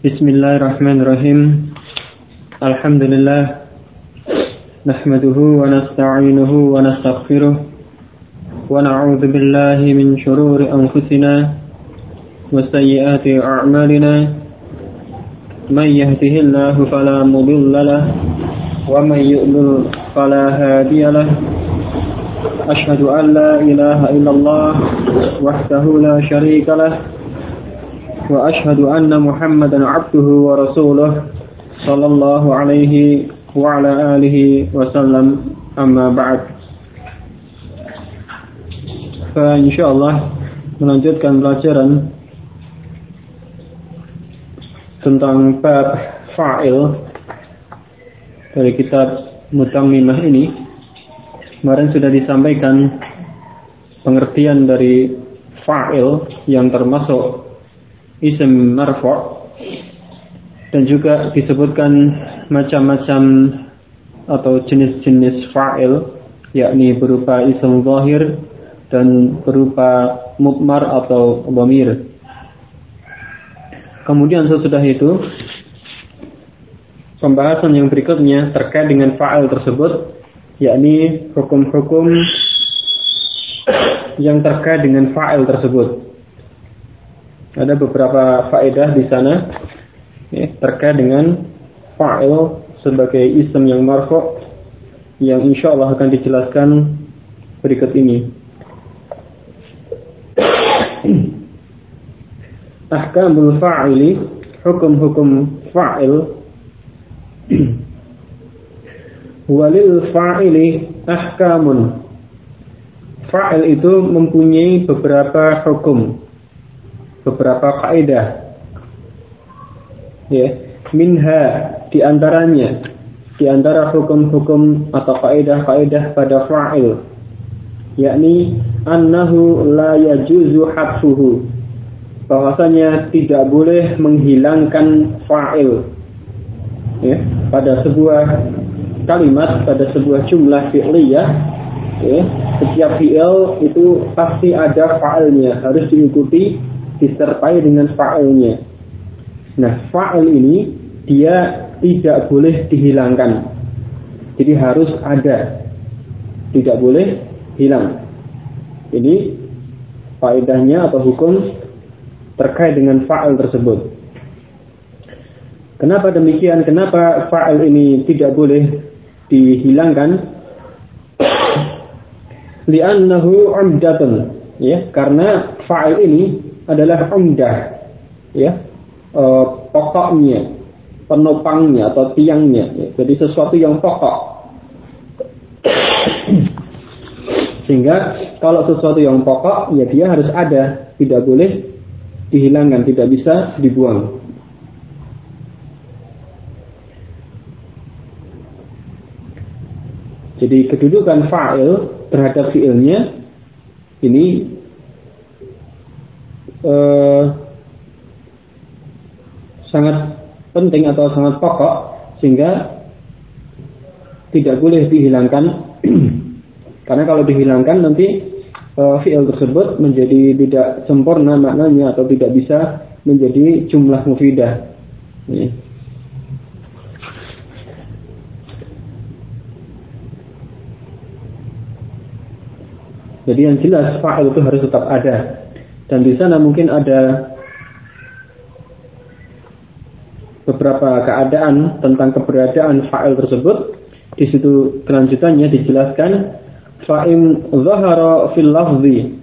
Bismillahirrahmanirrahim. Alhamdulillah. Nahmaduhu wa nasta'inuhu wa nastaghfiruh. Wa na'udzu billahi min shururi anfusina wa sayyiati a'malina. Man yahdihillahu fala mudilla lahu wa man yudlil fala hadiya lahu. Ashhadu an la ilaha illallah wahdahu la syarika lahu. Wa ashhadu anna Muhammadan abduhu wa rasuluh sallallahu alaihi wa ala alihi wa sallam, amma ba'd. Insyaallah melanjutkan pelajaran tentang bab fa'il dari kitab Mutammimah ini. Kemarin sudah disampaikan pengertian dari fa'il yang termasuk isim marfu', dan juga disebutkan macam-macam atau jenis-jenis fa'il, yakni berupa isim zahir dan berupa mudmar atau dhamir. Kemudian sesudah itu pembahasan yang berikutnya terkait dengan fa'il tersebut, yakni hukum-hukum yang terkait dengan fa'il tersebut. Ada beberapa faedah di sana terkait dengan fa'il sebagai isim yang marfu' yang insyaallah akan dijelaskan berikut ini. Ahkamul fa'ili, hukum-hukum fa'il. Walil fa'ili ahkamun. Fa'il itu mempunyai beberapa hukum, beberapa kaidah. Minha, di antara hukum-hukum atau kaidah-kaidah pada fa'il, yakni annahu la yajuzu hadfuhu, bahwasanya tidak boleh menghilangkan fa'il pada sebuah kalimat, pada sebuah jumlah fi'liyah. Setiap fi'il itu pasti ada fa'ilnya, harus diikuti, disertai dengan fa'ilnya. Nah, fa'il ini dia tidak boleh dihilangkan. Jadi harus ada, tidak boleh hilang. Ini faedahnya atau hukum terkait dengan fa'il tersebut. Kenapa demikian? Kenapa fa'il ini tidak boleh dihilangkan? Li'annahu umdatun, karena fa'il ini adalah umdah, pokoknya, penopangnya atau tiangnya, jadi sesuatu yang pokok. Sehingga kalau sesuatu yang pokok, ya dia harus ada, tidak boleh dihilangkan, tidak bisa dibuang. Jadi kedudukan fa'il terhadap fi'ilnya ini sangat penting atau sangat pokok, sehingga tidak boleh dihilangkan. Karena kalau dihilangkan nanti fi'il tersebut menjadi tidak sempurna maknanya atau tidak bisa menjadi jumlah mufidah. Jadi yang jelas fa'il itu harus tetap ada. Dan di sana mungkin ada beberapa keadaan tentang keberadaan fa'il tersebut. Di situ kelanjutannya dijelaskan fa'in zahara fil lafzi,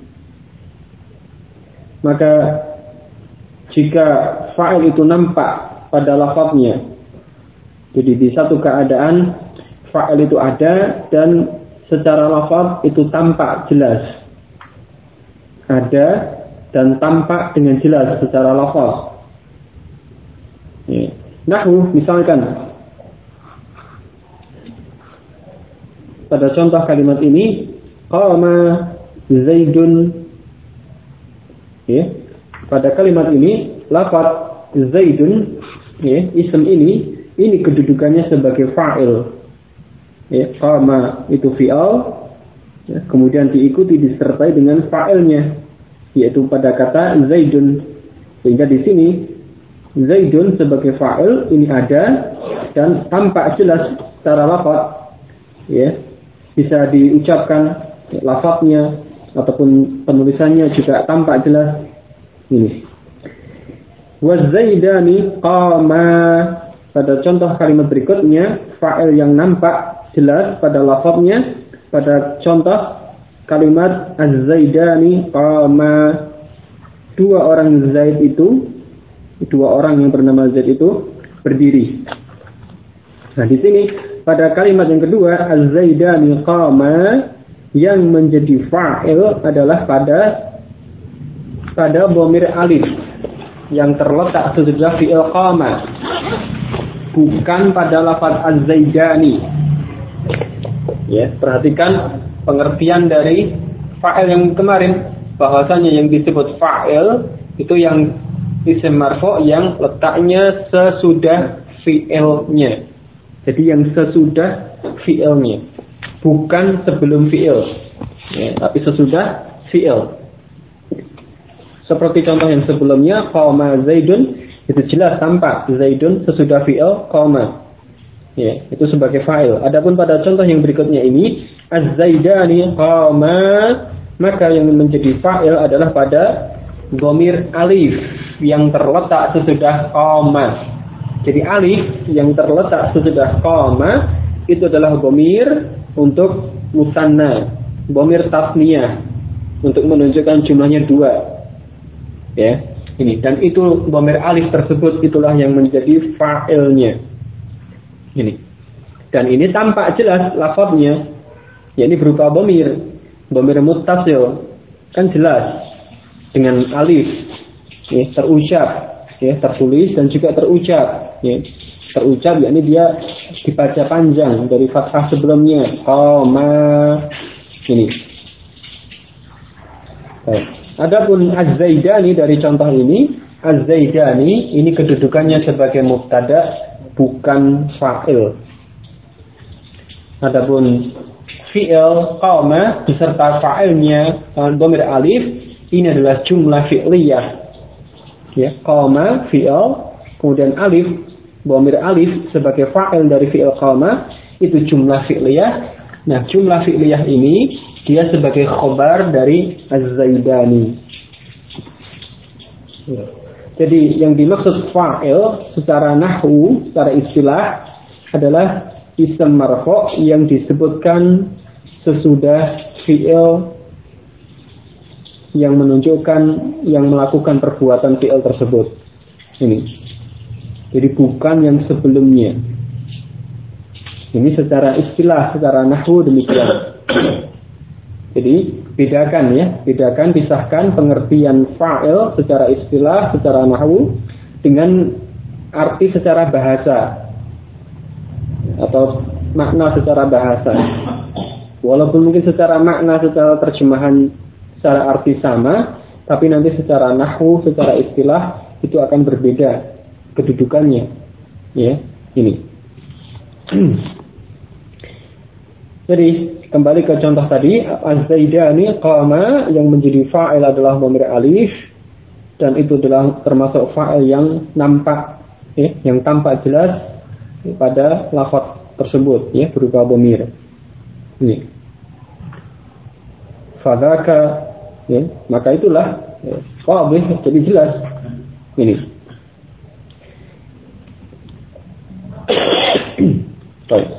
maka jika fa'il itu nampak pada lafaznya. Jadi di satu keadaan fa'il itu ada dan secara lafaz itu tampak jelas, ada dan tampak dengan jelas secara lafaz. Nahwu, misalkan pada contoh kalimat ini, qama Zaidun. Pada kalimat ini lafaz Zaidun, isim ini kedudukannya sebagai fa'il. Qama itu fi'al, kemudian diikuti disertai dengan fa'ilnya, yaitu pada kata Zaidun. Sehingga di sini Zaidun sebagai fa'il ini ada dan tampak jelas secara lafaz, ya, bisa diucapkan lafaznya ataupun penulisannya juga tampak jelas. Ini wazaidani qama, pada contoh kalimat berikutnya fa'il yang nampak jelas pada lafaznya pada contoh kalimat az-zaidani qama, dua orang yang bernama Zaid itu berdiri. Nah, di sini pada kalimat yang kedua az-zaidani qama, yang menjadi fa'il adalah pada dhamir alif yang terletak sesudah fi'il qama, bukan pada lafaz az-zaidani. Ya, perhatikan pengertian dari fa'il yang kemarin, bahwasanya yang disebut fa'il itu yang isim marfu' yang letaknya sesudah fi'ilnya. Jadi yang sesudah fi'ilnya, bukan sebelum fi'il, ya, tapi sesudah fi'il. Seperti contoh yang sebelumnya, qama Zaidun, itu jelas tampak Zaidun sesudah fi'il qama, ya, itu sebagai fa'il. Adapun pada contoh yang berikutnya ini az-zaidani qama, maka yang menjadi fa'il adalah pada dhamir alif yang terletak sesudah qama. Jadi alif yang terletak sesudah qama itu adalah dhamir untuk musanna, dhamir tasniyah, untuk menunjukkan jumlahnya 2. Ya, ini, dan itu dhamir alif tersebut itulah yang menjadi fa'ilnya. Ini. Dan ini tampak jelas lafadznya, yakni berupa dhamir muttasil, kan jelas dengan alif, ya, terucap, ya, tertulis dan juga terucap, ya. Terucap yakni dia dibaca panjang dari fathah sebelumnya qama. Ini. Baik. Adapun az-zaidani dari contoh ini, az-zaidani ini kedudukannya sebagai mubtada, bukan fa'il. Adapun fi'il qama beserta fa'ilnya dhamir alif, ini adalah jumlah fi'liyah. Ya, qama fi'il, kemudian alif, dhamir alif sebagai fa'il dari fi'il qama, itu jumlah fi'liyah. Nah, jumlah fi'liyah ini dia sebagai khobar dari az-zaidani. Ya. Jadi yang dimaksud fa'il secara nahwu, secara istilah adalah isim marfu' yang disebutkan sesudah fi'il yang menunjukkan, yang melakukan perbuatan fi'il tersebut. Ini. Jadi bukan yang sebelumnya. Ini secara istilah, secara nahwu demikian. Jadi bedakan, pisahkan pengertian fa'il secara istilah, secara nahwu dengan arti secara bahasa atau makna secara bahasa. Walaupun mungkin secara makna, secara terjemahan, secara arti sama, tapi nanti secara nahwu, secara istilah itu akan berbeda kedudukannya. Ya, ini. Jadi kembali ke contoh tadi, az-zaidani qama, yang menjadi fa'il adalah dhamir alif, dan itu adalah termasuk fa'il yang nampak, ya, yang tampak jelas pada lafaz tersebut, ya, berupa dhamir. Ini. Fadzaka, ya, maka itulah qadhih, jadi jelas. Ini. Baik.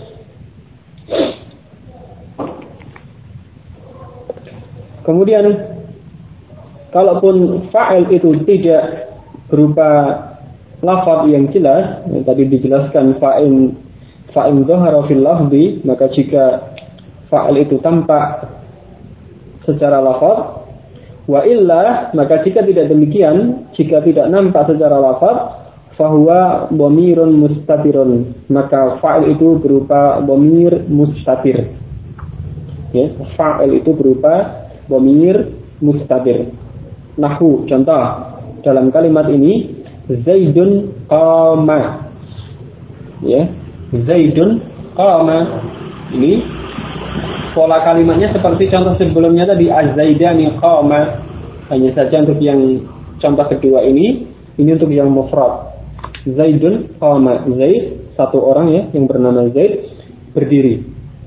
Kemudian kalaupun fa'il itu tidak berupa lafaz yang jelas, yang tadi dijelaskan fa'in dhahara fil lafzi, maka jika fa'il itu tampak secara lafaz, wa illa, maka jika tidak demikian, jika tidak nampak secara lafaz, fahuwa dhamirun mustatirun, maka fa'il itu berupa dhamir mustatir. Ya, fa'il itu berupa dhamir mustatir. Nahwu, contoh dalam kalimat ini Zaidun qama. Ya, Zaidun qama. Ini pola kalimatnya seperti contoh sebelumnya tadi, az-zaidani qama. Hanya saja untuk yang contoh kedua ini untuk yang mufrad. Zaidun qama. Zaid, satu orang ya yang bernama Zaid berdiri.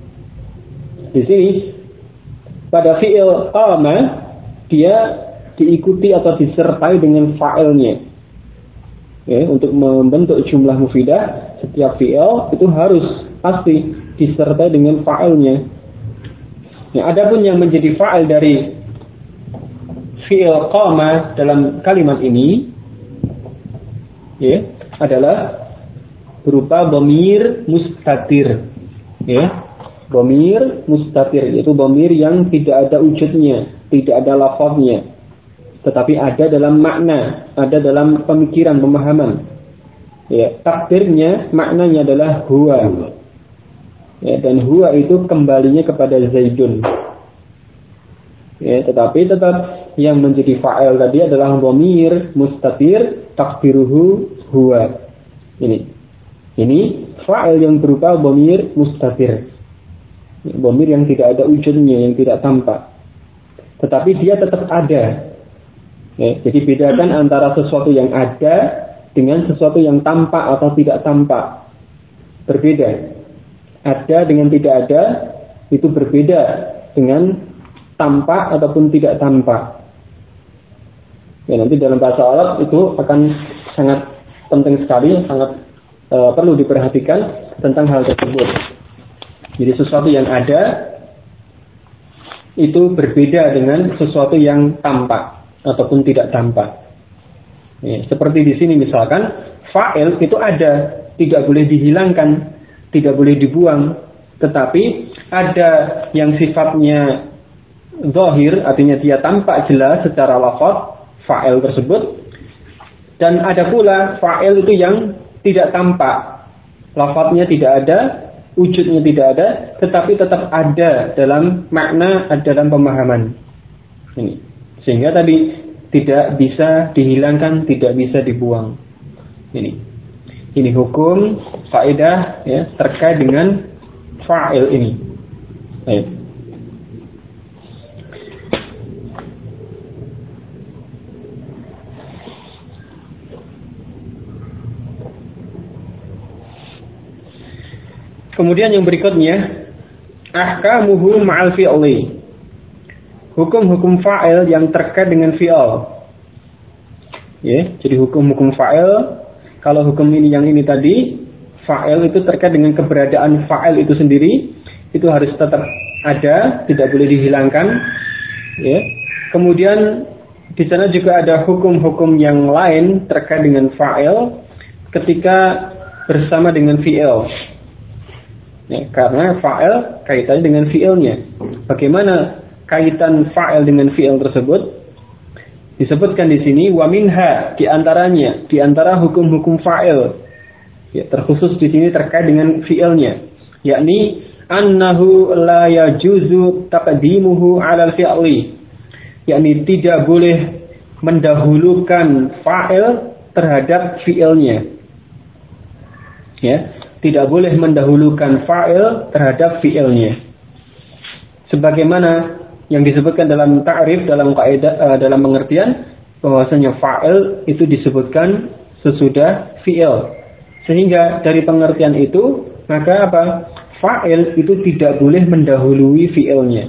Di sini pada fi'il qama dia diikuti atau disertai dengan fa'ilnya. Ya, untuk membentuk jumlah mufidah setiap fi'il itu harus pasti disertai dengan fa'ilnya. Ya, adapun yang menjadi fa'il dari fi'il qama dalam kalimat ini ya, adalah berupa dhamir mustatir. Ya, dhamir mustatir yaitu dhamir yang tidak ada wujudnya, tidak ada lafaznya, tetapi ada dalam makna, ada dalam pemikiran, pemahaman. Ya, takdirnya, maknanya adalah huwa. Ya, dan huwa itu kembalinya kepada Zaidun. Ya, tetapi tetap yang menjadi fa'il tadi adalah dhamir mustatir, takdiruhu huwa. Ini fa'il yang berupa dhamir mustatir. Dhamir yang tidak ada wujudnya, yang tidak tampak. Tetapi dia tetap ada. Ya, jadi bedakan antara sesuatu yang ada dengan sesuatu yang tampak atau tidak tampak. Berbeda. Ada dengan tidak ada itu berbeda dengan tampak ataupun tidak tampak. Ya, nanti dalam bahasa Arab itu akan sangat penting sekali, sangat perlu diperhatikan tentang hal tersebut. Jadi sesuatu yang ada itu berbeda dengan sesuatu yang tampak ataupun tidak tampak. Ya, seperti di sini misalkan fa'il itu ada, tidak boleh dihilangkan, tidak boleh dibuang, tetapi ada yang sifatnya zahir, artinya dia tampak jelas secara lafaz fa'il tersebut, dan ada pula fa'il itu yang tidak tampak, lafaznya tidak ada, wujudnya tidak ada, tetapi tetap ada dalam makna, dalam pemahaman. Ini. Sehingga tadi tidak bisa dihilangkan, tidak bisa dibuang. Ini hukum faedah ya, terkait dengan fa'il ini. Baik. Kemudian yang berikutnya, ahkamuhu ma'al fi'li. Hukum-hukum fa'il yang terkait dengan fi'il. Ya, jadi hukum-hukum fa'il, kalau hukum ini yang ini tadi, fa'il itu terkait dengan keberadaan fa'il itu sendiri, itu harus tetap ada, tidak boleh dihilangkan. Ya. Kemudian di sana juga ada hukum-hukum yang lain terkait dengan fa'il ketika bersama dengan fi'il. Ya, karena fa'il kaitannya dengan fi'ilnya. Bagaimana kaitan fa'il dengan fi'il tersebut? Disebutkan di sini wa minha, di antara hukum-hukum fa'il. Ya, terkhusus di sini terkait dengan fi'ilnya, yakni annahu la yajuzu taqdimuhu 'alal fi'li. Yakni tidak boleh mendahulukan fa'il terhadap fi'ilnya. Ya, tidak boleh mendahulukan fa'il terhadap fi'ilnya. Sebagaimana yang disebutkan dalam ta'rif, dalam kaidah, dalam pengertian bahwasanya fa'il itu disebutkan sesudah fi'il. Sehingga dari pengertian itu, maka apa? Fa'il itu tidak boleh mendahului fi'ilnya.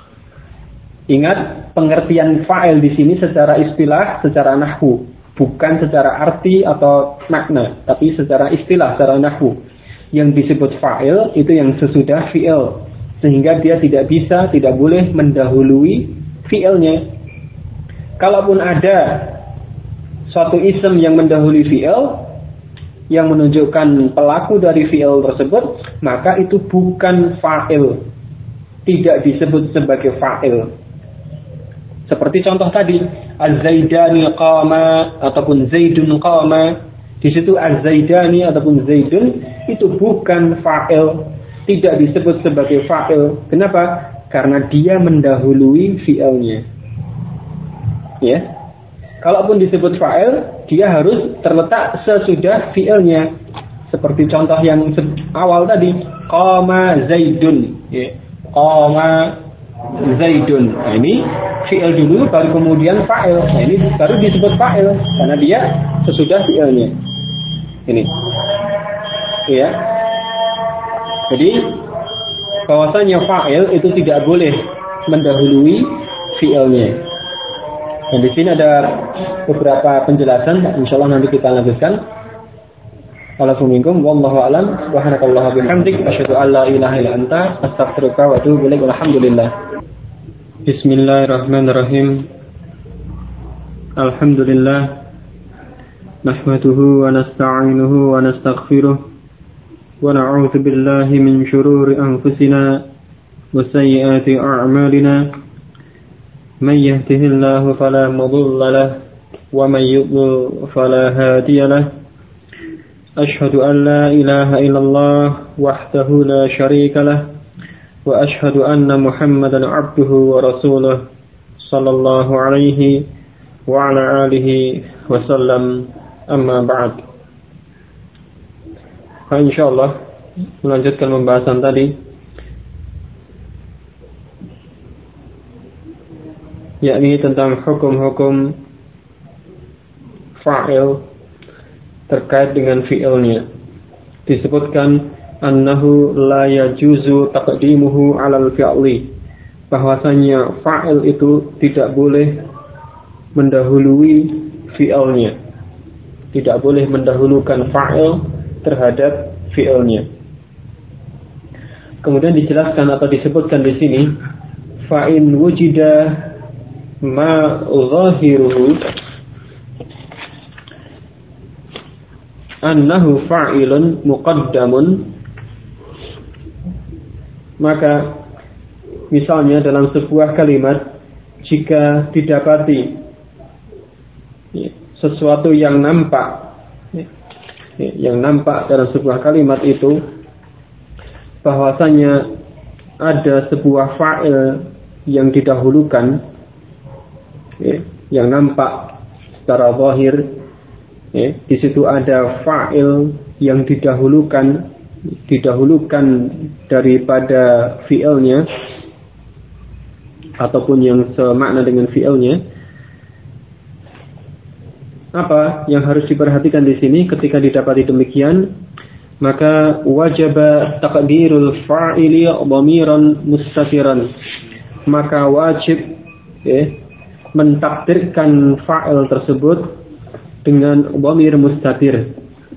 Ingat, pengertian fa'il di sini secara istilah, secara nahwu, bukan secara arti atau makna, tapi secara istilah, secara nahwu. Yang disebut fa'il itu yang sesudah fi'il, sehingga dia tidak bisa, tidak boleh mendahului fi'ilnya. Kalaupun ada suatu ism yang mendahului fi'il, yang menunjukkan pelaku dari fi'il tersebut, maka itu bukan fa'il, tidak disebut sebagai fa'il. Seperti contoh tadi, az-zaidani qama ataupun zaidun qama. Di situ az-zaidani ataupun zaidun itu bukan fa'il, tidak disebut sebagai fa'il. Kenapa? Karena dia mendahului fi'ilnya. Ya. Kalaupun disebut fa'il, dia harus terletak sesudah fi'ilnya. Seperti contoh yang awal tadi, qama zaidun. Ya. Qama zaidun. Nah, ini fi'il dulu, baru kemudian fa'il. Nah, ini baru disebut fa'il karena dia sesudah fi'ilnya. Ini. Iya. Jadi bahwasanya fa'il itu tidak boleh mendahului fi'ilnya. Dan di sini ada beberapa penjelasan, insyaallah nanti kita lanjutkan. Assalamualaikum wallahu a'lam. Subhanakallah bihamdik asyhadu an la ilaha illa anta astaghfiruka wa atubu ilaik. Alhamdulillah. Bismillahirrahmanirrahim. Alhamdulillah. Nahmaduhu wa nasta'inuhu wa nastaghfiruh. Wa na'udzu billahi min shururi anfusina wa sayyiati a'malina. Man yahdihillahu fala mudilla lahu wa man yudlil fala hadiya lahu. أشهد أن لا إله إلا الله وحده لا شريك له وأشهد أن محمدا عبده ورسوله صلى الله عليه وعلى آله وسلم أما بعد. Insyaallah melanjutkan pembahasan tadi, yakni tentang hukum-hukum fa'il terkait dengan fi'ilnya. Disebutkan annahu la yajuzu taqdimuhu 'alal fi'li, bahwasanya fa'il itu tidak boleh mendahului fi'ilnya. Tidak boleh mendahulukan fa'il terhadap fi'ilnya. Kemudian dijelaskan atau disebutkan di sini, fa'in wujida ma zahiruhu annahu fa'ilun muqaddamun, maka misalnya dalam sebuah kalimat jika didapati sesuatu yang nampak dalam sebuah kalimat itu, bahwasanya ada sebuah fa'il yang didahulukan, yang nampak secara zahir. Di situ ada fa'il yang didahulukan daripada fi'ilnya ataupun yang semakna dengan fi'ilnya. Apa yang harus diperhatikan di sini ketika didapati demikian? Maka wajib taqdirul fa'ili dhamiran mustatiran. Maka wajib mentakdirkan fa'il tersebut dengan dhamir mustatir.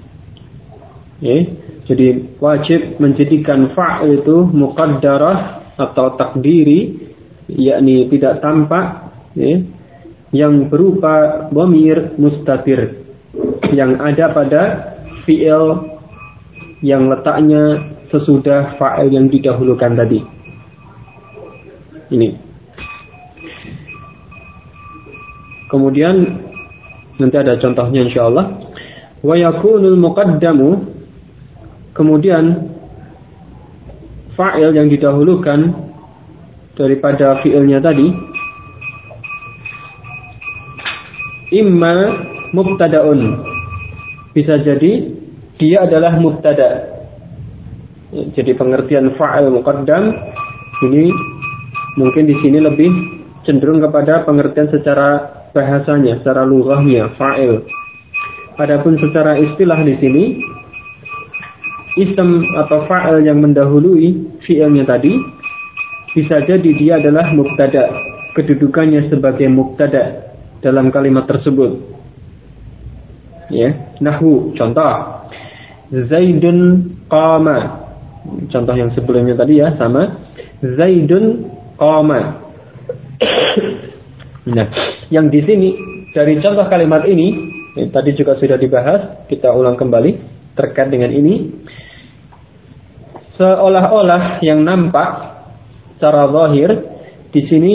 Jadi wajib menjadikan fa'il itu muqaddarah atau takdiri, yakni tidak tampak, yang berupa dhamir mustatir yang ada pada fi'il yang letaknya sesudah fa'il yang didahulukan tadi. Ini. Kemudian nanti ada contohnya insyaallah. Wa yakunul muqaddamu, kemudian fa'il yang didahulukan daripada fi'ilnya tadi, imma mubtada'un, bisa jadi dia adalah mubtada. Jadi pengertian fa'il muqaddam ini mungkin di sini lebih cenderung kepada pengertian secara bahasanya, secara lughahnya fa'il. Adapun secara istilah di sini, ism atau fa'il yang mendahului fi'ilnya tadi bisa jadi dia adalah mubtada, kedudukannya sebagai mubtada dalam kalimat tersebut. Nahwu, contoh Zaidun qama. Contoh yang sebelumnya tadi sama. Zaidun qama. Nah, yang di sini dari contoh kalimat ini, tadi juga sudah dibahas, kita ulang kembali terkait dengan ini. Seolah-olah yang nampak secara zahir di sini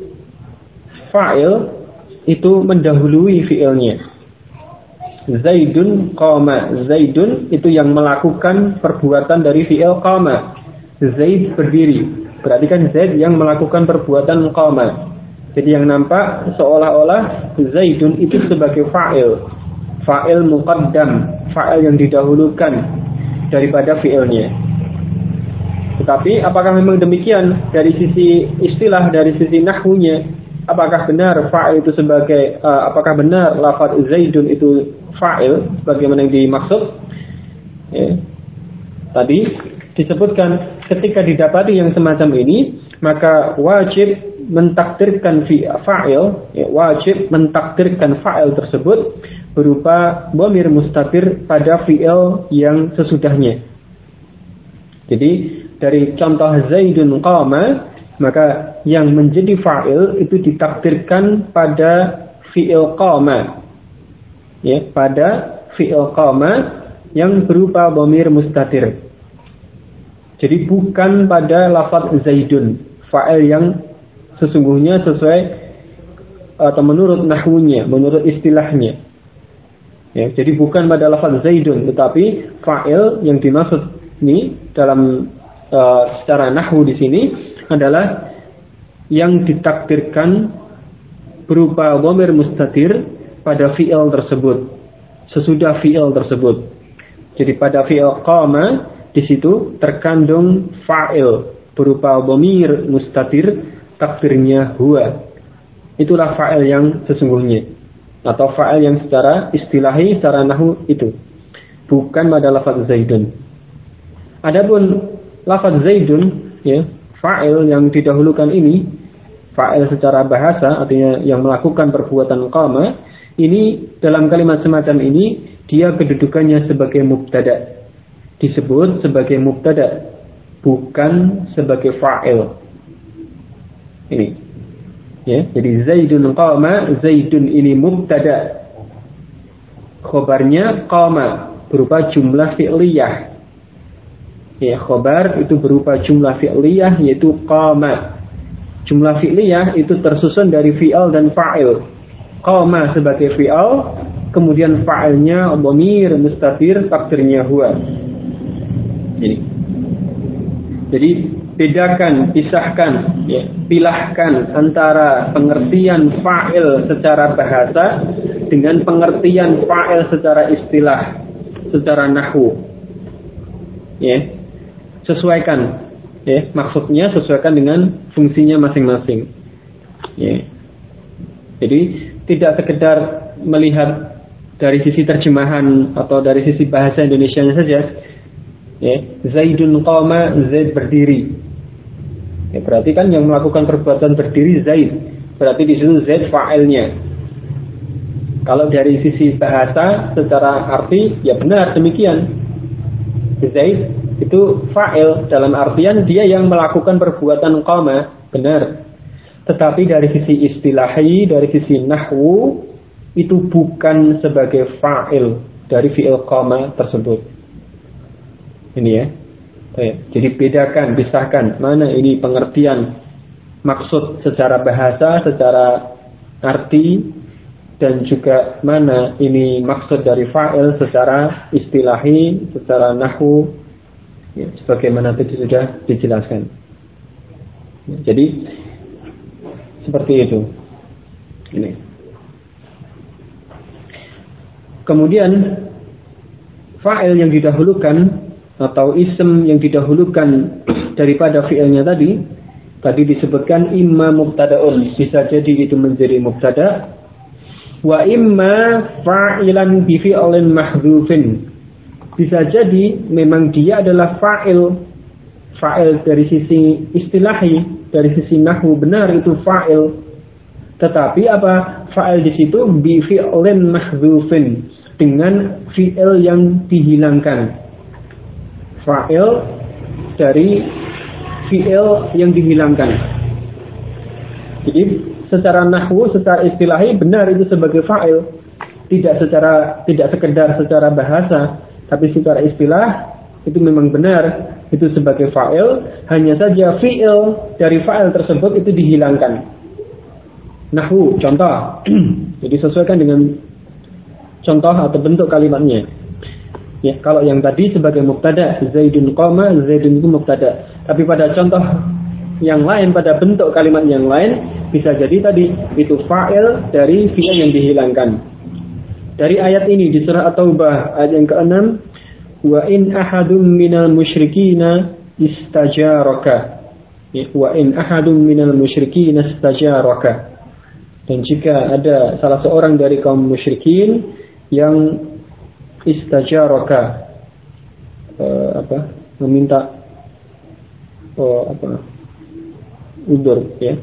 fa'il itu mendahului fi'ilnya. Zaidun qama. Zaidun itu yang melakukan perbuatan dari fi'il qama. Zaid berdiri. Berarti kan Zaid yang melakukan perbuatan qama. Jadi yang nampak seolah-olah Zaidun itu sebagai fa'il. Fa'il muqaddam, fa'il yang didahulukan daripada fi'ilnya. Tetapi apakah memang demikian dari sisi istilah, dari sisi nahwunya? Apakah benar fa'il itu sebagai apakah benar lafaz Zaidun itu fa'il sebagaimana yang dimaksud? Ya. Tadi disebutkan ketika didapati yang semacam ini, maka wajib mentakdirkan fa'il, ya, wajib mentakdirkan fa'il tersebut berupa dhamir mustatir pada fi'il yang sesudahnya. Jadi dari contoh Zaidun qama, maka yang menjadi fa'il itu ditakdirkan pada fi'il qama, ya, pada fi'il qama yang berupa dhamir mustatir. Jadi bukan pada lafaz Zaidun, fa'il yang sesungguhnya sesuai atau menurut nahwunya, menurut istilahnya. Ya, jadi bukan pada lafaz Zaidun, tetapi fa'il yang dimaksud ini dalam secara nahwu di sini adalah yang ditakdirkan berupa dhamir mustatir pada fi'il tersebut, sesudah fi'il tersebut. Jadi pada fi'il qama di situ terkandung fa'il berupa dhamir mustatir, takdirnya huwa. Itulah fa'il yang sesungguhnya, atau fa'il yang secara istilahi, secara nahwu itu, bukan pada lafaz Zaidun. Adapun lafaz Zaidun, ya, fa'il yang didahulukan ini, fa'il secara bahasa, artinya yang melakukan perbuatan qama, ini dalam kalimat semacam ini dia kedudukannya sebagai mubtada, disebut sebagai mubtada, bukan sebagai fa'il. Ini, ya, jadi Zaidun qama, Zaidun ini mubtada, khobarnya qama berupa jumlah fi'liyah. Ya, khobar itu berupa jumlah fi'liyah, yaitu qama. Jumlah fi'liyah itu tersusun dari fi'al dan fa'il. Qama sebagai fi'al, kemudian fa'ilnya dhamir mustatir, takdirnya huwa. Jadi bedakan, pisahkan, ya, pilahkan antara pengertian fa'il secara bahasa dengan pengertian fa'il secara istilah, secara nahwu. Ya, sesuaikan, ya, maksudnya sesuaikan dengan fungsinya masing-masing. Ya. Jadi tidak sekedar melihat dari sisi terjemahan atau dari sisi bahasa Indonesianya saja. Ya, Zaidun qama, Zaid berdiri. Ya, berarti kan yang melakukan perbuatan berdiri Zaid. Berarti di situ Zaid fa'ilnya. Kalau dari sisi bahasa secara arti, ya benar demikian. Zaid itu fa'il dalam artian dia yang melakukan perbuatan qama, benar. Tetapi dari sisi istilahi, dari sisi nahwu, itu bukan sebagai fa'il dari fi'il qama tersebut. Ini ya. Jadi bedakan, pisahkan mana ini pengertian maksud secara bahasa, secara arti, dan juga mana ini maksud dari fa'il secara istilahi, secara nahwu, ya, sebagaimana tadi sudah dijelaskan. Ya, jadi seperti itu. Ini. Kemudian fa'il yang didahulukan atau ism yang didahulukan daripada fi'ilnya tadi disebutkan imma mubtada'un, bisa jadi itu menjadi mubtada, wa imma fa'ilan bi fi'lin mahdhufin, bisa jadi memang dia adalah fa'il dari sisi istilahi, dari sisi nahwu benar itu fa'il, tetapi apa fa'il di situ bi fi'lin mahdhufin, dengan fi'il yang dihilangkan, fa'il dari fi'il yang dihilangkan. Jadi secara nahwu, secara istilahi benar itu sebagai fa'il, tidak sekedar secara bahasa, tapi secara istilah itu memang benar itu sebagai fa'il, hanya saja fi'il dari fa'il tersebut itu dihilangkan. Nahwu, contoh. Jadi sesuaikan dengan contoh atau bentuk kalimatnya. Ya, kalau yang tadi sebagai mubtada, Zaidun qama, Zaidun itu mubtada. Tapi pada contoh yang lain, pada bentuk kalimat yang lain, bisa jadi tadi itu fa'il dari fi'il yang dihilangkan. Dari ayat ini di surah At-Taubah ayat yang ke-6, wa in ahadum minal musyrikina istajaraka. Ya, wa in ahadum minal musyrikina istajaraka. Dan jika ada salah seorang dari kaum musyrikin yang istajaraka, meminta udzur ya.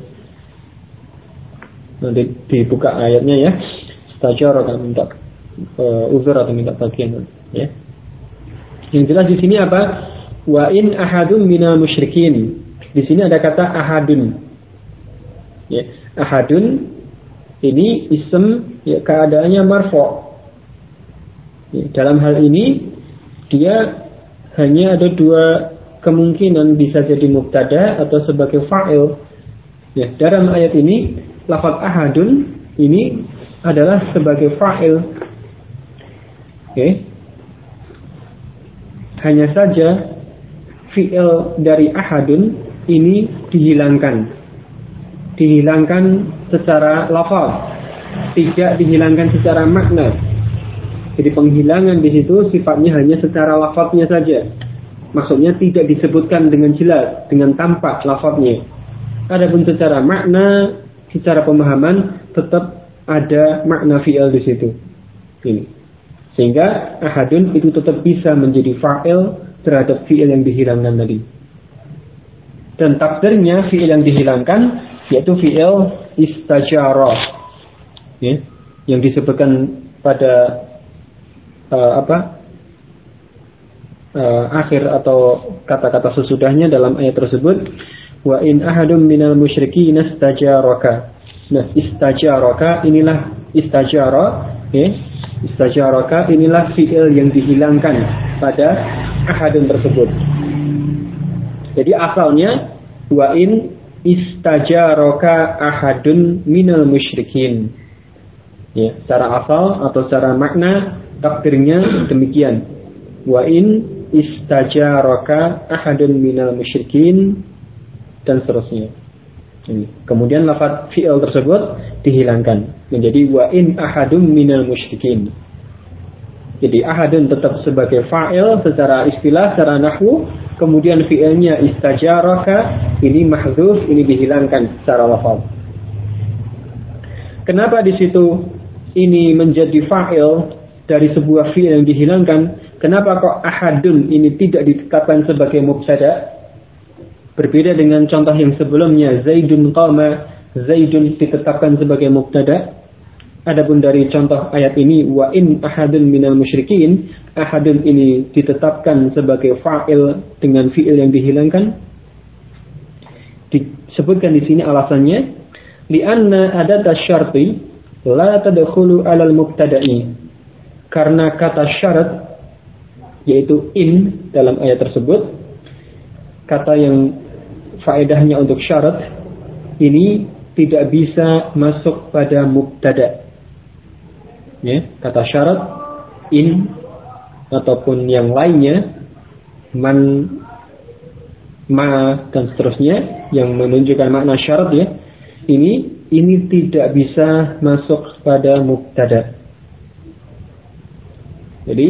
Nanti dibuka ayatnya ya. Istajaraka, minta udzur atau minta bagian ya. Yang jelas di sini apa? Wa in ahadun minal musyrikin. Di sini ada kata ahadun. Ya, ahadun ini ism ya, keadaannya marfu'. Ya, dalam hal ini dia hanya ada dua kemungkinan, bisa jadi mubtada atau sebagai fa'il. Ya, dalam ayat ini lafaz ahadun ini adalah sebagai fa'il. Okay. Hanya saja fi'il dari ahadun ini dihilangkan secara lafaz, tidak dihilangkan secara makna. Jadi penghilangan di situ sifatnya hanya secara lafaznya saja. Maksudnya tidak disebutkan dengan jelas, dengan tampak lafaznya. Adapun secara makna, secara pemahaman tetap ada makna fi'il di situ. Ini. Sehingga ahadun itu tetap bisa menjadi fa'il terhadap fi'il yang dihilangkan tadi. Dan takdirnya fi'il yang dihilangkan yaitu fi'il istajara. Ya, yang disebutkan pada akhir atau kata-kata sesudahnya dalam ayat tersebut, wa in ahadum minal musyrikin istajaraka. Nah, istajaraka inilah istajara, ya. Istajaraka inilah fi'il yang dihilangkan pada ahadun tersebut. Jadi asalnya wa in istajaraka ahadun minal musyrikin. Ya, secara asal atau secara makna takdirnya demikian. Wa in istajaraka ahadun minal musyrikin dan seterusnya. Ini. Kemudian lafaz fi'il tersebut dihilangkan menjadi wa in ahadun minal musyrikin. Jadi ahadun tetap sebagai fa'il secara istilah, secara nahwu, kemudian fi'ilnya istajaraka ini mahdzuf, ini dihilangkan secara lafaz. Kenapa di situ ini menjadi fa'il dari sebuah fi'il yang dihilangkan? Kenapa kok ahadun ini tidak ditetapkan sebagai mubtada? Berbeda dengan contoh yang sebelumnya, Zaidun qama, Zaidun ditetapkan sebagai mubtada. Adapun dari contoh ayat ini, wa in ahadun minal musyrikin, ahadun ini ditetapkan sebagai fa'il dengan fi'il yang dihilangkan. Disebutkan di sini alasannya, li'anna adata syarti la tadkhulu 'alal mubtada'i. Karena kata syarat yaitu in dalam ayat tersebut, kata yang faedahnya untuk syarat ini tidak bisa masuk pada mubtada. Ya, kata syarat in ataupun yang lainnya, man, ma dan seterusnya yang menunjukkan makna syarat ya, ini tidak bisa masuk pada mubtada. Jadi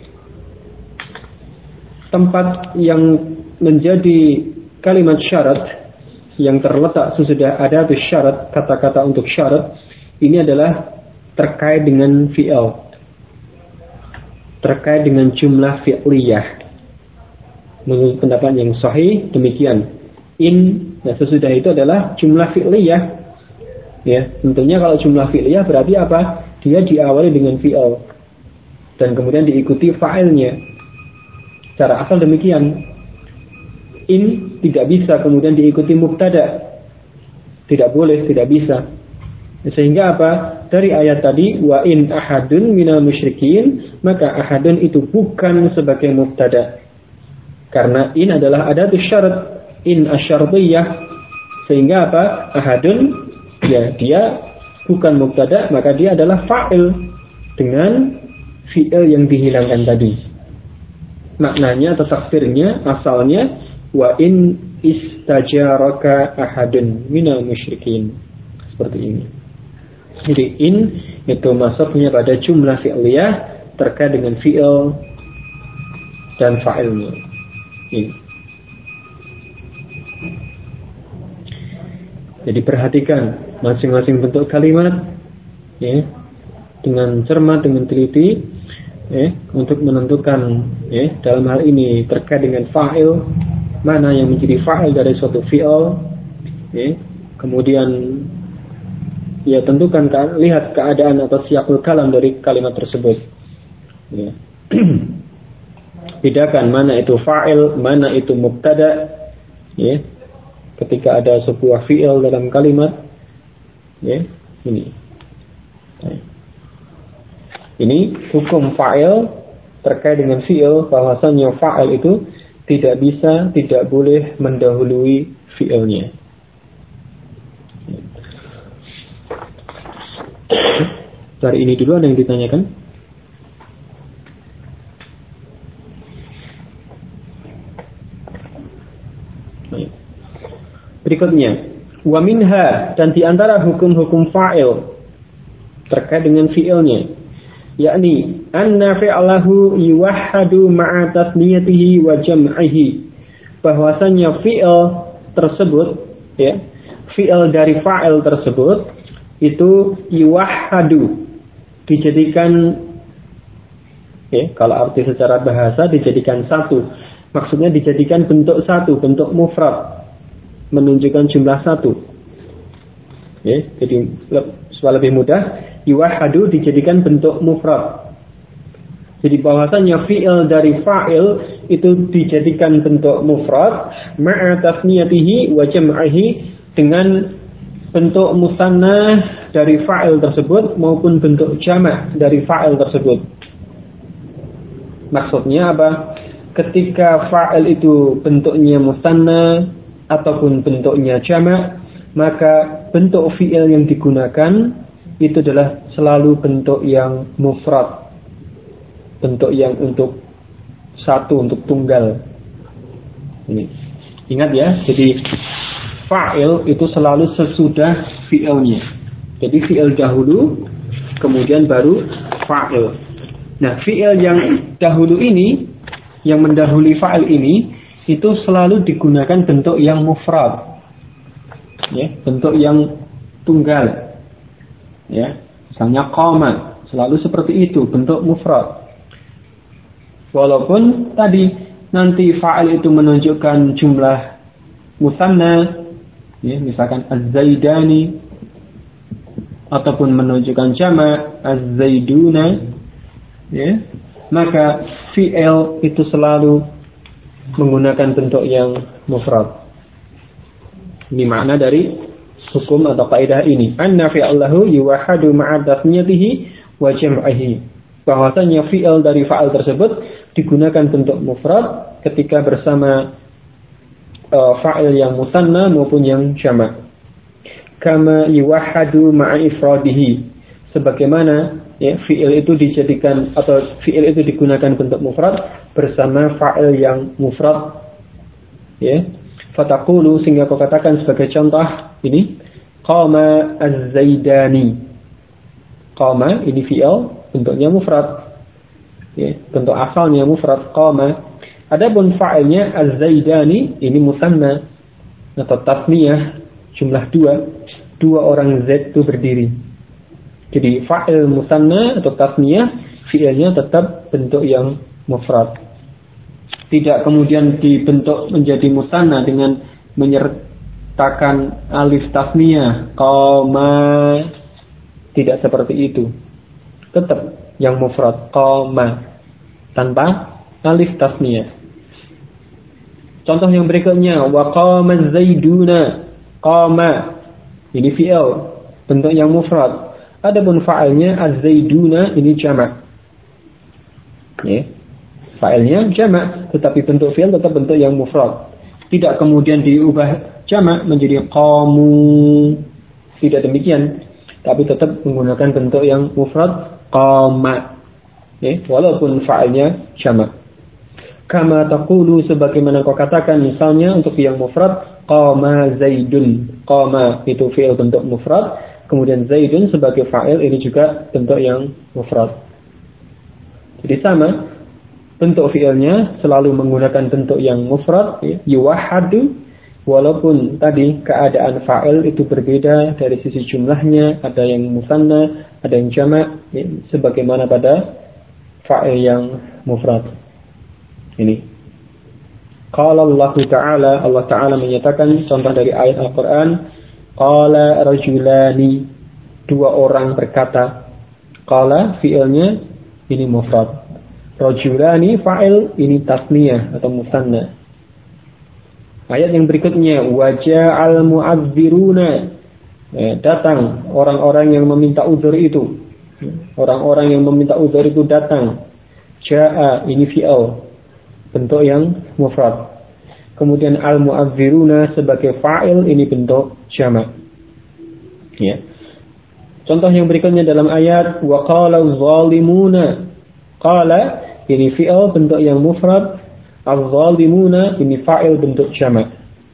tempat yang menjadi kalimat syarat yang terletak sesudah ada syarat, kata-kata untuk syarat ini adalah terkait dengan fi'il, terkait dengan jumlah fi'liyah. Menurut pendapat yang sahih demikian. In, nah sesudah itu adalah jumlah fi'liyah. Ya, tentunya kalau jumlah fi'liyah berarti apa? Dia diawali dengan fi'il dan kemudian diikuti fa'ilnya. Secara asal demikian. In tidak bisa kemudian diikuti mubtada. Tidak boleh, tidak bisa. Sehingga apa? Dari ayat tadi, wa in ahadun minal musyrikin, maka ahadun itu bukan sebagai mubtada. Karena in adalah adatus syarat, in asyartiyah. Sehingga apa? Ahadun, ya dia bukan mubtada, maka dia adalah fa'il dengan fi'il yang dihilangkan tadi. Maknanya atau takdirnya, asalnya wa in istajaraka ahadun minal musyrikin. Seperti ini. Jadi in itu masuknya pada jumlah fi'liyah terkait dengan fi'il dan fa'ilnya. Ini. Jadi perhatikan masing-masing bentuk kalimat ya, dengan cermat, dengan teliti. untuk menentukan dalam hal ini terkait dengan fa'il, mana yang menjadi fa'il dari suatu fi'il, kemudian ya tentukan, lihat keadaan atau siyaqul kalam dari kalimat tersebut, bedakan mana itu fa'il, mana itu mubtada, ketika ada sebuah fi'il dalam kalimat, ini hukum fa'il terkait dengan fi'il, bahwasannya fa'il itu tidak boleh mendahului fi'ilnya. Dari ini dulu ada yang ditanyakan? Berikutnya, wa minha, dan diantara hukum-hukum fa'il terkait dengan fi'ilnya, yakni anna fi'lahu yuwahhadu ma'a tasniyatihi wa jam'ihi, bahwasanya fi'il tersebut, fi'il dari fa'il tersebut itu yuwahhadu, dijadikan, kalau arti secara bahasa dijadikan satu, maksudnya dijadikan bentuk satu, bentuk mufrad, menunjukkan jumlah satu. Jadi supaya lebih mudah, yuwahhadu dijadikan bentuk mufrad. Jadi bahwasanya fi'il dari fa'il itu dijadikan bentuk mufrad ma'a tasniyatihi wa jam'ihi, dengan bentuk musanna dari fa'il tersebut maupun bentuk jamak dari fa'il tersebut. Maksudnya apa? Ketika fa'il itu bentuknya musanna ataupun bentuknya jamak, maka bentuk fi'il yang digunakan itu adalah selalu bentuk yang mufrad, bentuk yang untuk satu, untuk tunggal. Ini ingat ya, jadi fa'il itu selalu sesudah fi'ilnya. Jadi fi'il dahulu, kemudian baru fa'il. Nah, fi'il yang dahulu ini, yang mendahului fa'il ini, itu selalu digunakan bentuk yang mufrad, bentuk yang tunggal. Misalnya qama, selalu seperti itu, bentuk mufrad. Walaupun tadi nanti fa'il itu menunjukkan jumlah musanna, misalkan az-zaidani, ataupun menunjukkan jamak az-zaiduna, maka fi'il itu selalu menggunakan bentuk yang mufrad. Ini makna dari hukum atau kaidah ini. Anna fi'lahu yuwahhadu ma'a tasniyatihi wa jam'ihi, bahwasanya fi'il dari fa'al tersebut digunakan bentuk mufrad ketika bersama fa'il yang musanna maupun yang jamak. Kama yuwahhadu ma'a ifradihi, sebagaimana fi'il itu dijadikan atau fi'il itu digunakan bentuk mufrad bersama fa'il yang mufrad. Fataqulu, sehingga kau katakan sebagai contoh ini, qama az-zaidani. Qama ini fi'il, bentuknya mufrad, bentuk asalnya mufrad qama. Adapun fa'ilnya az-zaidani ini musanna atau tasniyah, jumlah dua orang Z itu berdiri. Jadi fa'il musanna atau tasniyah, fi'ilnya tetap bentuk yang mufrad. Tidak kemudian dibentuk menjadi musanna dengan menyertakan alif tasniyah qama, tidak seperti itu. Tetap yang mufrad qama tanpa alif tasniyah. Contoh yang berikutnya, wa qama zaiduna, qama ini fi'il, bentuk yang mufrad. Adapun fa'ilnya az-zaiduna ini jamak. Fa'ilnya jamak, tetapi bentuk fi'il tetap bentuk yang mufrad. Tidak kemudian diubah jamak menjadi qamu. Tidak demikian, tapi tetap menggunakan bentuk yang mufrad qama. Walaupun fa'ilnya jamak. Kama taqulu, sebagaimana kau katakan misalnya untuk yang mufrad qama zaidun. Qama itu fi'il bentuk mufrad, kemudian zaidun sebagai fa'il ini juga bentuk yang mufrad. Jadi sama, bentuk fi'ilnya selalu menggunakan bentuk yang mufrad, yuwahhadu, walaupun tadi keadaan fa'il itu berbeda dari sisi jumlahnya, ada yang musanna, ada yang jamak, sebagaimana pada fa'il yang mufrad. Ini. Qala Allah Ta'ala menyatakan contoh dari ayat Al-Quran, qala rajulani, dua orang berkata. Qala fi'ilnya ini mufrad. Rajulani fa'il ini tasniyah atau musanna. Ayat yang berikutnya, waja'al mu'adziruna, datang orang-orang yang meminta uzur itu. Orang-orang yang meminta uzur itu datang. Ja'a ini fi'il, bentuk yang mufrad. Kemudian al-mu'adziruna sebagai fa'il ini bentuk jamak. Ya. Contoh yang berikutnya dalam ayat wa qala zalimuna. Qala ini fi'il bentuk yang mufrad. Al-zalimuna ini fa'il bentuk jamak.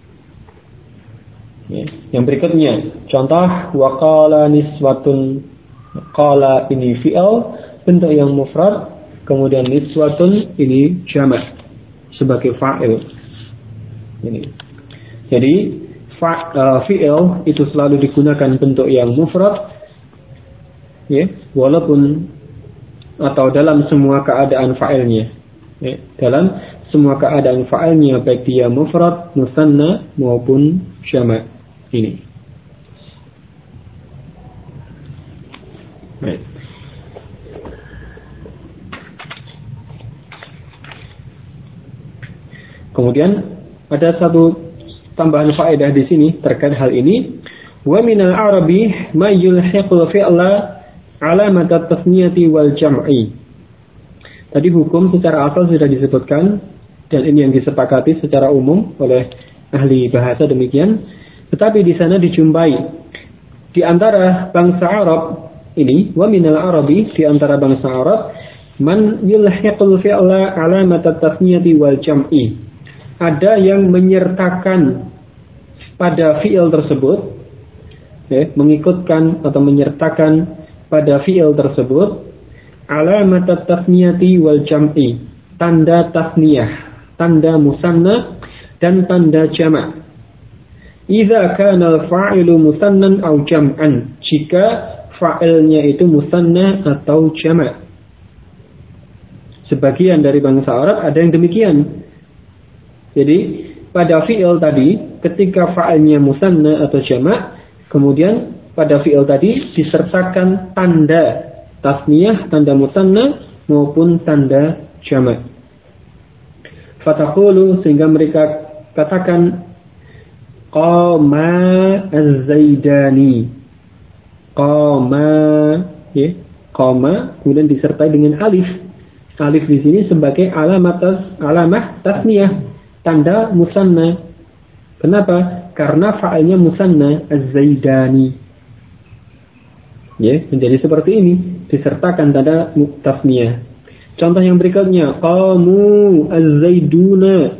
Ya. Yang berikutnya contoh wa qala niswatun. Qala ini fi'il bentuk yang mufrad, kemudian niswatun ini jamak sebagai fa'il. Ini. Jadi fi'il itu selalu digunakan bentuk yang mufrad, ya, walaupun atau dalam semua keadaan fa'ilnya, ya, dalam semua keadaan fa'ilnya baik dia mufrad, musanna maupun jamak. Ini. Baik. Kemudian ada satu tambahan faedah di sini terkait hal ini. Wa minal arabi may yulhiqul fi'la alamat at-tasniyati wal jam'i. Tadi hukum secara asal sudah disebutkan dan ini yang disepakati secara umum oleh ahli bahasa demikian. Tetapi di sana dijumpai di antara bangsa Arab ini, wa minal arabi, di antara bangsa Arab, man yulhiqul fi'la alamat at-tasniyati wal jam'i. Ada yang menyertakan pada fi'il tersebut, ya, mengikutkan atau menyertakan pada fi'il tersebut alamat at-tasniyati wal jam'i, tanda tasniyah, tanda musanna dan tanda jamak. Idza kana al-fa'ilu musannan aw jam'an, jika fa'ilnya itu musanna atau jamak. Sebagian dari bangsa Arab ada yang demikian. Jadi pada fi'il tadi ketika fa'ilnya musanna atau jamak, kemudian pada fi'il tadi disertakan tanda tasniyah, tanda musanna maupun tanda jamak. Fataqulu, sehingga mereka katakan qama az-zaidani. Qama, ya, qama kemudian disertai dengan alif. Alif di sini sebagai alamah tasniyah, tanda musanna. Kenapa? Karena fa'ilnya musanna az-zaidani. Ya, menjadi seperti ini, disertakan tanda tasniyah. Contoh yang berikutnya, qamu az-zaiduna.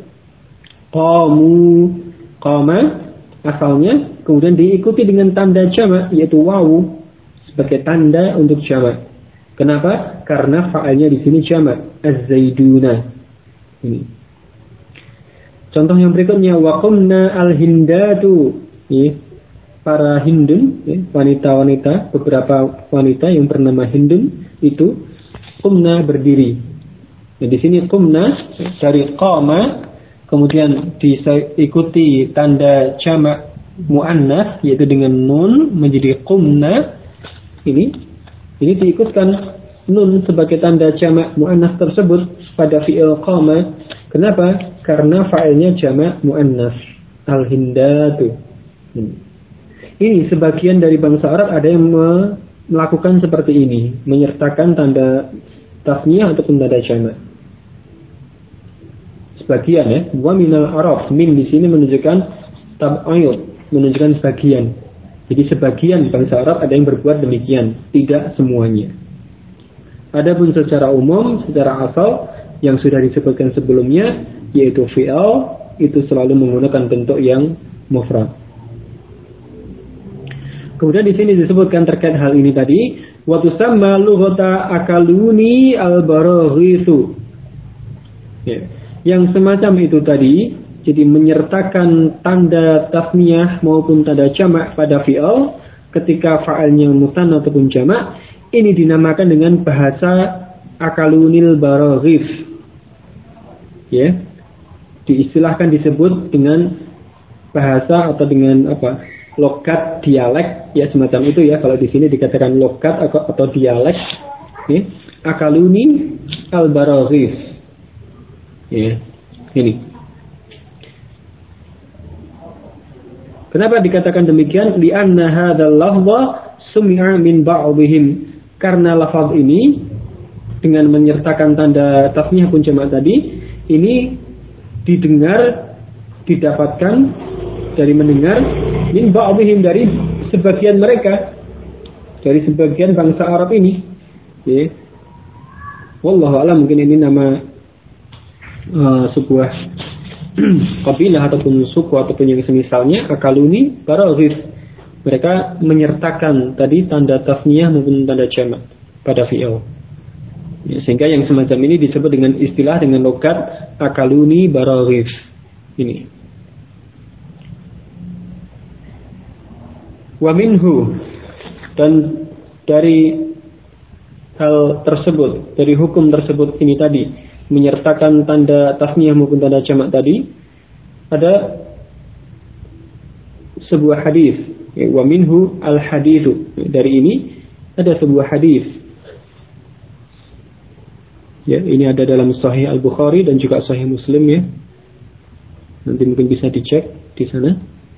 Qama asalnya kemudian diikuti dengan tanda jamak yaitu wawu sebagai tanda untuk jamak. Kenapa? Karena fa'ilnya di sini jamak az-zaiduna. Ini. Contoh yang berikutnya, wa qumna al-hindatu, ya, para Hindun, ya, wanita-wanita, beberapa wanita yang bernama Hindun itu qumna berdiri. Nah, di sini qumna dari qama kemudian diikuti tanda jamak muannas yaitu dengan nun menjadi qumna. Ini diikutkan nun sebagai tanda jamak muannas tersebut pada fi'il qama. Kenapa? Karena fa'ilnya jamak muannas al-hindatu. Ini sebagian dari bangsa Arab ada yang melakukan seperti ini, menyertakan tanda tasniyah ataupun tanda jamak. Sebagian, ya, wa minal Arab, min di sini menunjukkan tab'ayud, menunjukkan sebagian. Jadi sebagian bangsa Arab ada yang berbuat demikian, tidak semuanya. Adapun secara umum, secara asal yang sudah disebutkan sebelumnya, yaitu fi'il itu selalu menggunakan bentuk yang mufrad. Kemudian di sini disebutkan terkait hal ini tadi, wa tusamma lughata akaluni al-baraghisu. Ya. Yang semacam itu tadi, jadi menyertakan tanda tasniyah maupun tanda jamak pada fi'il ketika fa'ilnya musanna ataupun jamak, ini dinamakan dengan bahasa akalunil baraghif. Ya. Diistilahkan disebut dengan bahasa atau dengan logat dialek ya, semacam itu ya. Kalau di sini dikatakan logat atau dialek ya. Akaluni al baraghif. Ya. Ini. Kenapa dikatakan demikian? Li'anna hadzal lafdha sumi'a min ba'dihim. Karena lafaz ini dengan menyertakan tanda tasniyah pun jamak tadi, ini didengar, didapatkan dari mendengar min ba'dihim, dari sebagian mereka, dari sebagian bangsa Arab ini. Ya. Wallahu a'lam, mungkin ini nama sebuah kabilah ataupun suku ataupun yang semisalnya. Akaluni baraghif, mereka menyertakan tadi tanda tasniyah maupun tanda jamak pada fi'il ya, sehingga yang semacam ini disebut dengan istilah, dengan logat akaluni baraghif ini. Wa minhu, dan dari hal tersebut, dari hukum tersebut ini tadi, menyertakan tanda tasniyah maupun tanda jamak tadi, ada sebuah hadis ya, wa minhu al haditsu, dari ini ada sebuah hadis ya, ini ada dalam Sahih Al-Bukhari dan juga Sahih Muslim ya, nanti mungkin bisa dicek di sana.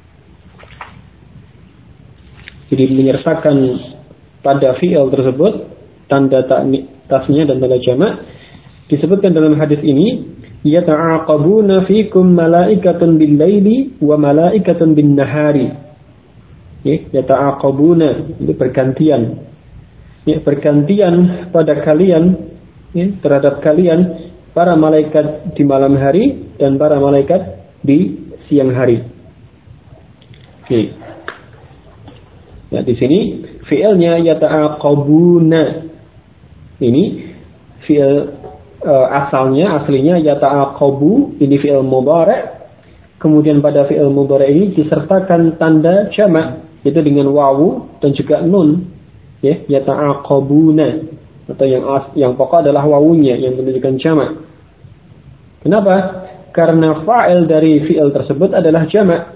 Jadi menyertakan pada fi'il tersebut tanda tasniyah dan tanda jamak. Disebutkan dalam hadis ini, yata'aqabuna fikum malaikatun bil-laili wa malaikatun bin-nahari. Ya, yata'aqabuna, itu bergantian. Ya, bergantian pada kalian ya, terhadap kalian para malaikat di malam hari dan para malaikat di siang hari. Oke. Nah, di sini fi'ilnya yata'aqabuna. Ini fi'il aslinya yata'aqabu, ini fi'il mudhari'. Kemudian pada fi'il mudhari' ini disertakan tanda jamak, yaitu dengan wawu dan juga nun ya, yata'aqabuna, atau yang pokok adalah wawunya yang menunjukkan jamak. Kenapa? Karena fa'il dari fi'il tersebut adalah jamak.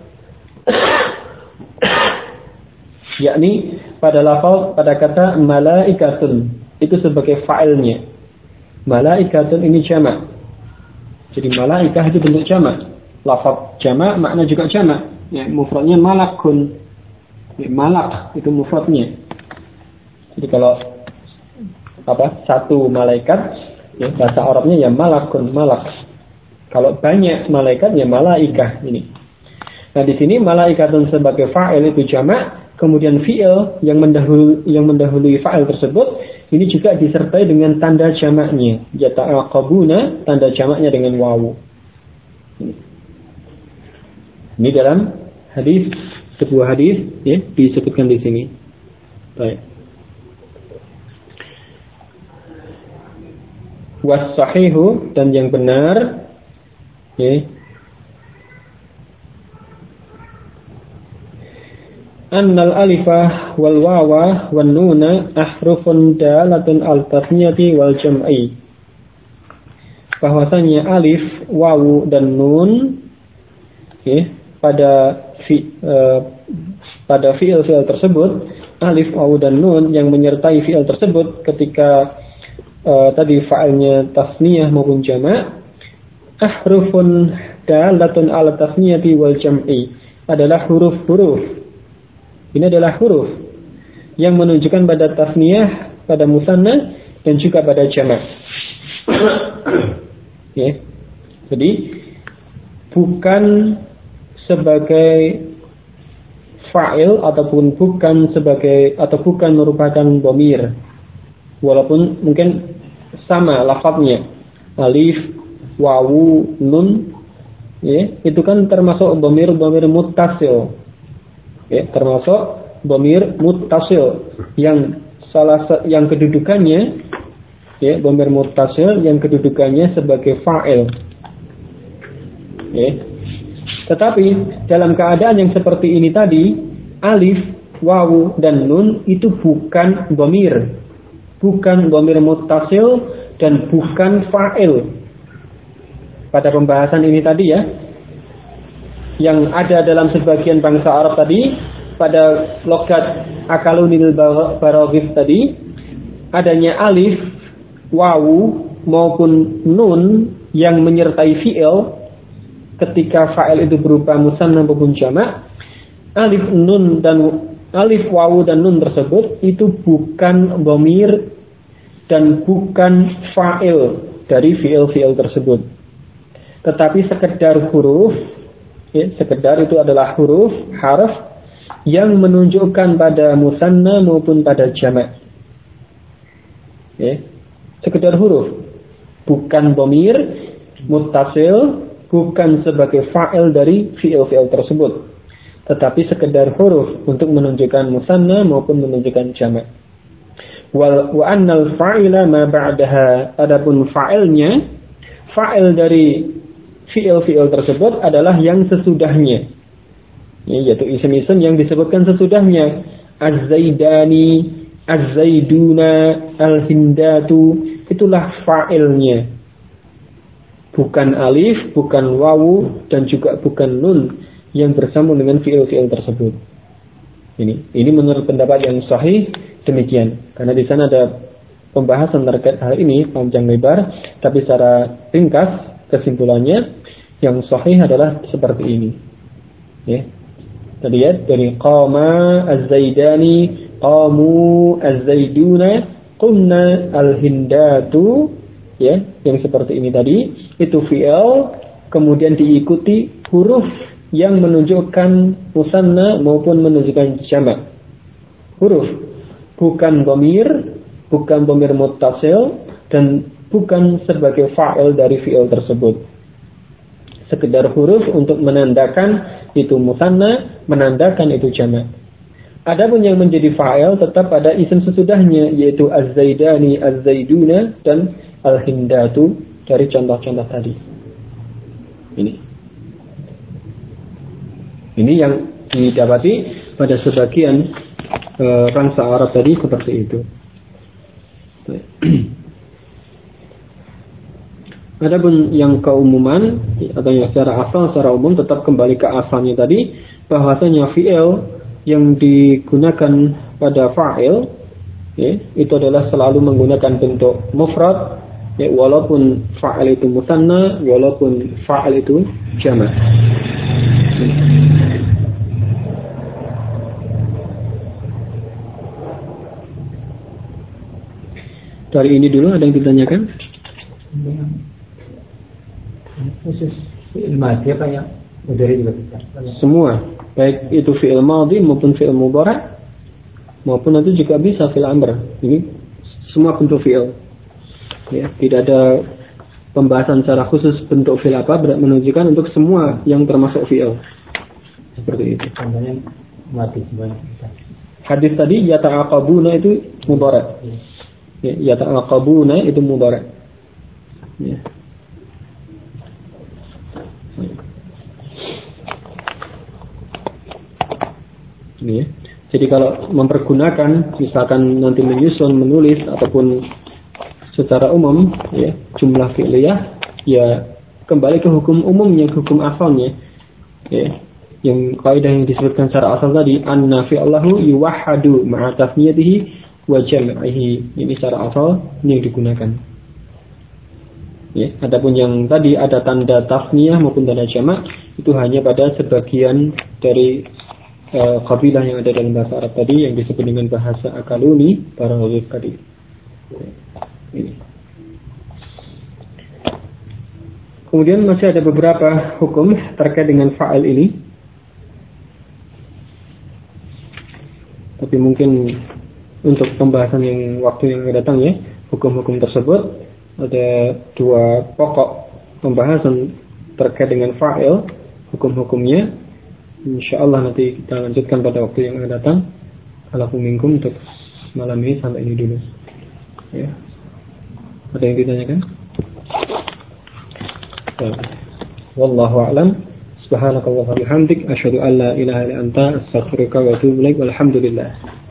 Yakni pada lafaz, pada kata malaikatun itu sebagai fa'ilnya. Malaikatun ini jamak. Jadi malaikah itu bentuk jamak. Lafaz jamak, makna juga jamak. Ya, mufradnya malakun. Ya, malak itu mufradnya. Jadi kalau satu malaikat, ya, bahasa Arabnya ya malakun, malak. Kalau banyak malaikat ya malaikah ini. Nah, di sini malaikatun sebagai fa'il itu jamak, kemudian fi'il yang mendahului fa'il tersebut ini juga disertai dengan tanda jamaknya, yata'aqabuna, tanda jamaknya dengan wawu. Ini dalam hadis, sebuah hadis ya, disebutkan di sini. Baik. Was sahihu, dan yang benar ya, annal alifah wal wawa wan nuna ahrufun dalatun al tasniyati wal jam'i. Bahwasanya alif, wawu dan nun okay, pada fi'il tersebut, alif, wawu dan nun yang menyertai fi'il tersebut ketika tadi fa'ilnya tasniyah maupun jamak, ahrufun dalatun al tasniyati wal jam'i, adalah huruf-huruf. Ini adalah huruf yang menunjukkan pada tasniyah, pada musanna, dan juga pada jamak. Ya. Jadi bukan sebagai fa'il ataupun bukan merupakan dhamir. Walaupun mungkin sama lafadznya, alif, wawu, nun, ya, itu kan termasuk dhamir muttasil. Ya, termasuk dhamir muttasil yang kedudukannya ya, dhamir muttasil yang kedudukannya sebagai fa'il. Ya. Tetapi dalam keadaan yang seperti ini tadi, alif, wawu dan nun itu bukan dhamir muttasil dan bukan fa'il. Pada pembahasan ini tadi ya, yang ada dalam sebagian bangsa Arab tadi, pada logat akalunil baraghif tadi, adanya alif, wawu maupun nun yang menyertai fi'il ketika fa'il itu berupa musanna maupun jamak. Alif wawu dan nun tersebut itu bukan dhamir dan bukan fa'il dari fi'il tersebut, tetapi sekedar huruf ya, sekedar itu adalah huruf, harf yang menunjukkan pada musanna maupun pada jamak ya, sekedar huruf, bukan dhamir muttasil, bukan sebagai fa'il dari fi'il tersebut, tetapi sekedar huruf untuk menunjukkan musanna maupun menunjukkan jamak. Wa annal fa'ila ma ba'daha, adapun fa'ilnya, fa'il dari fi'il tersebut adalah yang sesudahnya ya, yaitu isim-isim yang disebutkan sesudahnya. Az-zaidani, az-zaiduna, al-hindatu, itulah fa'ilnya, bukan alif, bukan wawu, dan juga bukan nun yang bersambung dengan fi'il tersebut. Ini menurut pendapat yang sahih demikian, karena di sana ada pembahasan terkait hal ini panjang lebar, tapi secara ringkas kesimpulannya yang sahih adalah seperti ini ya. Tadi ya, dari qama az-zaidani, qamu az-zaiduna, qumna al-hindatu ya, yang seperti ini tadi itu fi'il, kemudian diikuti huruf yang menunjukkan musanna maupun menunjukkan jamak. Huruf, bukan dhamir, bukan dhamir muttasil, dan bukan sebagai fa'il dari fi'il tersebut. Sekedar huruf untuk menandakan itu musanna, menandakan itu jamak. Adapun yang menjadi fa'il tetap pada isim sesudahnya, yaitu az-zaidani, az-zaiduna, dan al-hindatu dari contoh-contoh tadi. Ini yang didapati pada sebagian bangsa Arab tadi seperti itu. Adapun yang keumuman atau yang secara asal, secara umum tetap kembali ke asalnya tadi, bahwasanya fi'il yang digunakan pada fa'il ya, itu adalah selalu menggunakan bentuk mufrad ya, walaupun fa'il itu musanna, walaupun fa'il itu jamak. Dari ini dulu ada yang ditanyakan? Khusus fi'il madhi apa yang mudhari juga bisa? Semua, baik itu fi'il madhi maupun fi'il mudhari' maupun nanti juga bisa fi'il amr. Ini semua bentuk fi'il. Ya, tidak ada pembahasan secara khusus bentuk fi'il apa, menunjukkan untuk semua yang termasuk fi'il. Seperti itu. Contohnya madhi semuanya. Hadis tadi yata'aqabuna itu mudhari'. Ya, yata'aqabuna itu mudhari'. Ya. Ini ya. Jadi kalau mempergunakan misalkan nanti menyusun, menulis ataupun secara umum ya, jumlah fi'liyah ya kembali ke hukum umumnya, ke hukum asalnya ya. Yang kaidah yang disebutkan secara asal tadi, anna fi'lahu yuwahhadu ma'a tasniyatihi wa jam'ihi. Ini secara asal ini yang digunakan. Ya, adapun yang tadi ada tanda tasniyah maupun tanda jamak itu hanya pada sebagian dari kabilah yang ada dalam bahasa Arab tadi yang disebut dengan bahasa akaluni baraghif tadi. Ini. Kemudian masih ada beberapa hukum terkait dengan fa'il ini. Tapi mungkin untuk pembahasan yang waktu yang akan datang ya, hukum-hukum tersebut ada dua pokok pembahasan terkait dengan fa'il, hukum-hukumnya. InsyaAllah nanti kita lanjutkan pada waktu yang akan datang. Alakum minkum, untuk malam ini sampai ini dulu ya. Ada yang ditanyakan? Wallahu a'lam. Subhanakallahumma wa bihamdik, asyhadu an la ilaha illa anta, astaghfiruka wa atubu ilaik. Walhamdulillah.